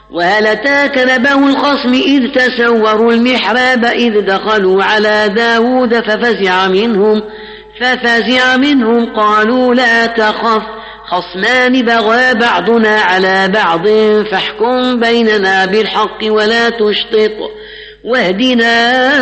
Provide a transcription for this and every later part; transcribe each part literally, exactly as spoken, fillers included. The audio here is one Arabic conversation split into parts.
وهل أتاك نبأ الخصم إذ تسوروا المحراب إذ دخلوا على داود ففزع منهم ففزع منهم قالوا لا تخف خصمان بغى بعضنا على بعض فاحكم بيننا بالحق ولا تشطط واهدنا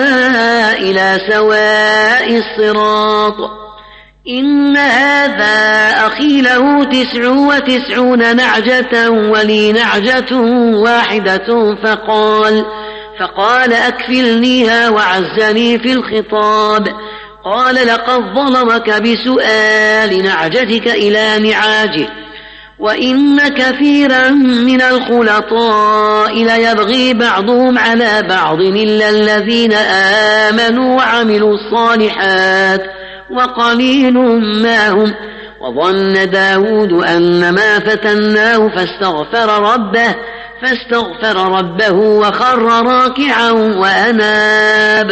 إلى سواء الصراط إن هذا أخي له تسع وتسعون نعجة ولي نعجة واحدة فقال فقال أكفلنيها وعزني في الخطاب قال لقد ظلمك بسؤال نعجتك إلى نعاجه وإن كثيرا من الخلطاء ليبغي بعضهم على بعض إلا الذين آمنوا وعملوا الصالحات وقليل ما هم وظن داود أن ما فتناه فاستغفر ربه فاستغفر ربه وخر راكعا وأناب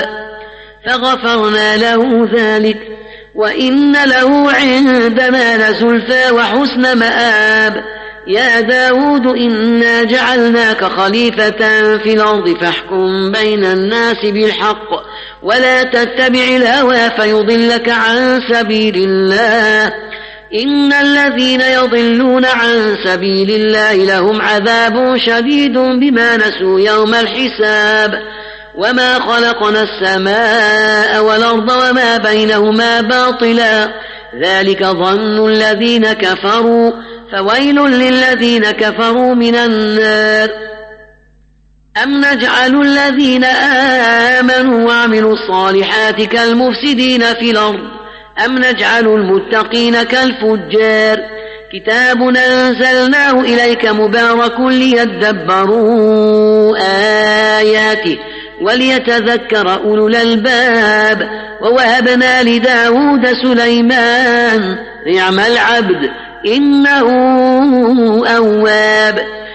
فغفرنا له ذلك وإن له عندنا لزلفى وحسن مآب يا داود إنا جعلناك خليفة في الأرض فاحكم بين الناس بالحق ولا تتبع الهوى فيضلك عن سبيل الله إن الذين يضلون عن سبيل الله لهم عذاب شديد بما نسوا يوم الحساب وما خلقنا السماء والأرض وما بينهما باطلا ذلك ظن الذين كفروا فويل للذين كفروا من النار أم نجعل الذين آمنوا وعملوا الصالحات كالمفسدين في الأرض أم نجعل المتقين كالفجار كتاب أنزلناه إليك مبارك ليدبروا آياته وليتذكر أولو الألباب ووهبنا لداود سليمان نعم العبد إنه أواب